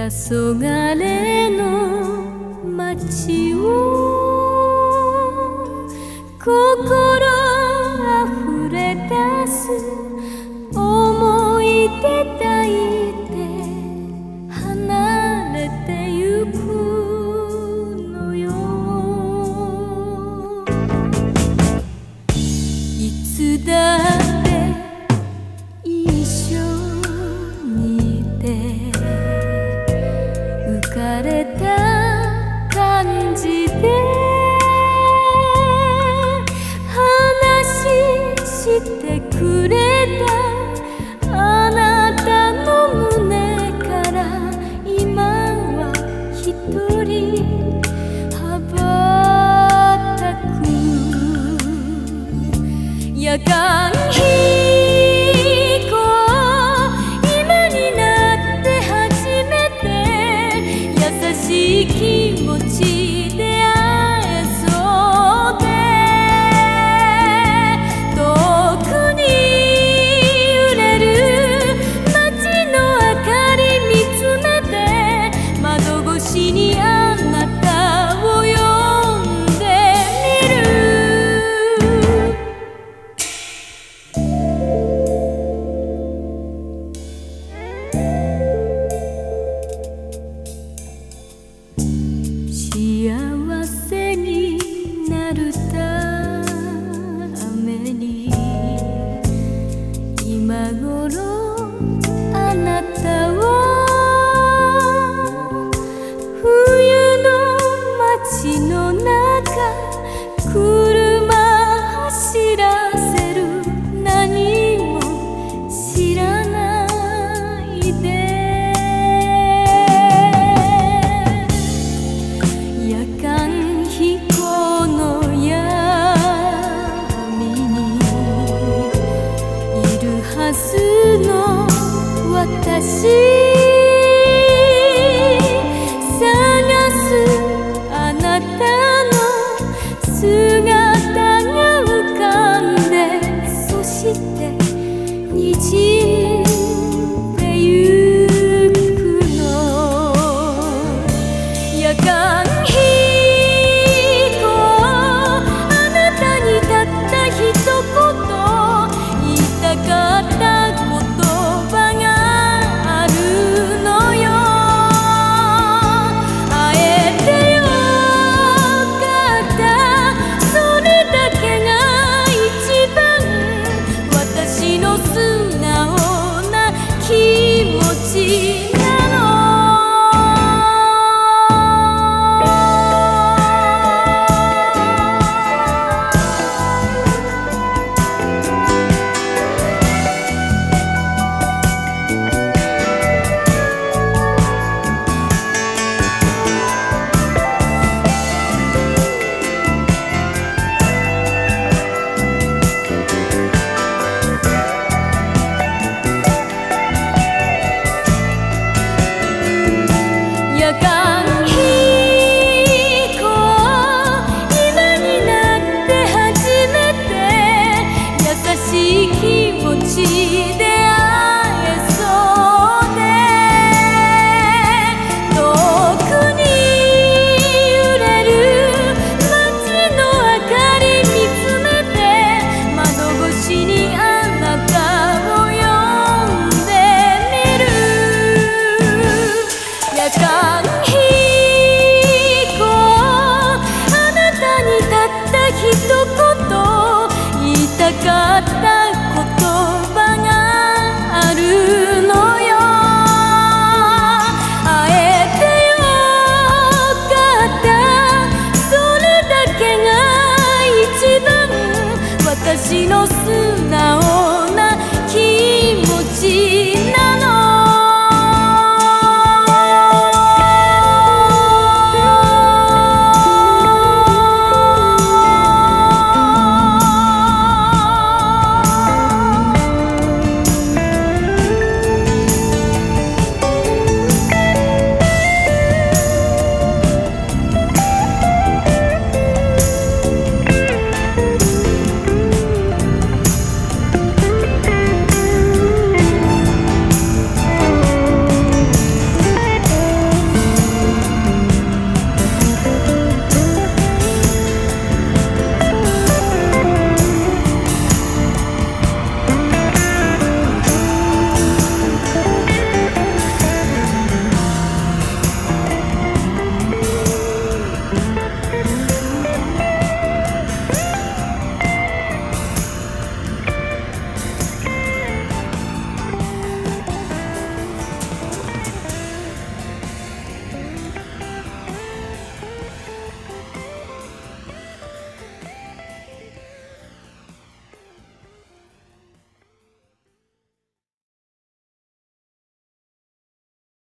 黄昏の街を心あふれ出す思い出抱いて離れてゆくのよ。いつだって一緒にいて浮かれた感じで話してくれたあなたの胸から今は一人羽ばたく夜間気持ちで会えそうで遠くに揺れる街の明かり見つめて窓越しにあなたを呼んでみる。幸せになるために今頃あなたは冬の街の中車走らせる何も知らないではずの私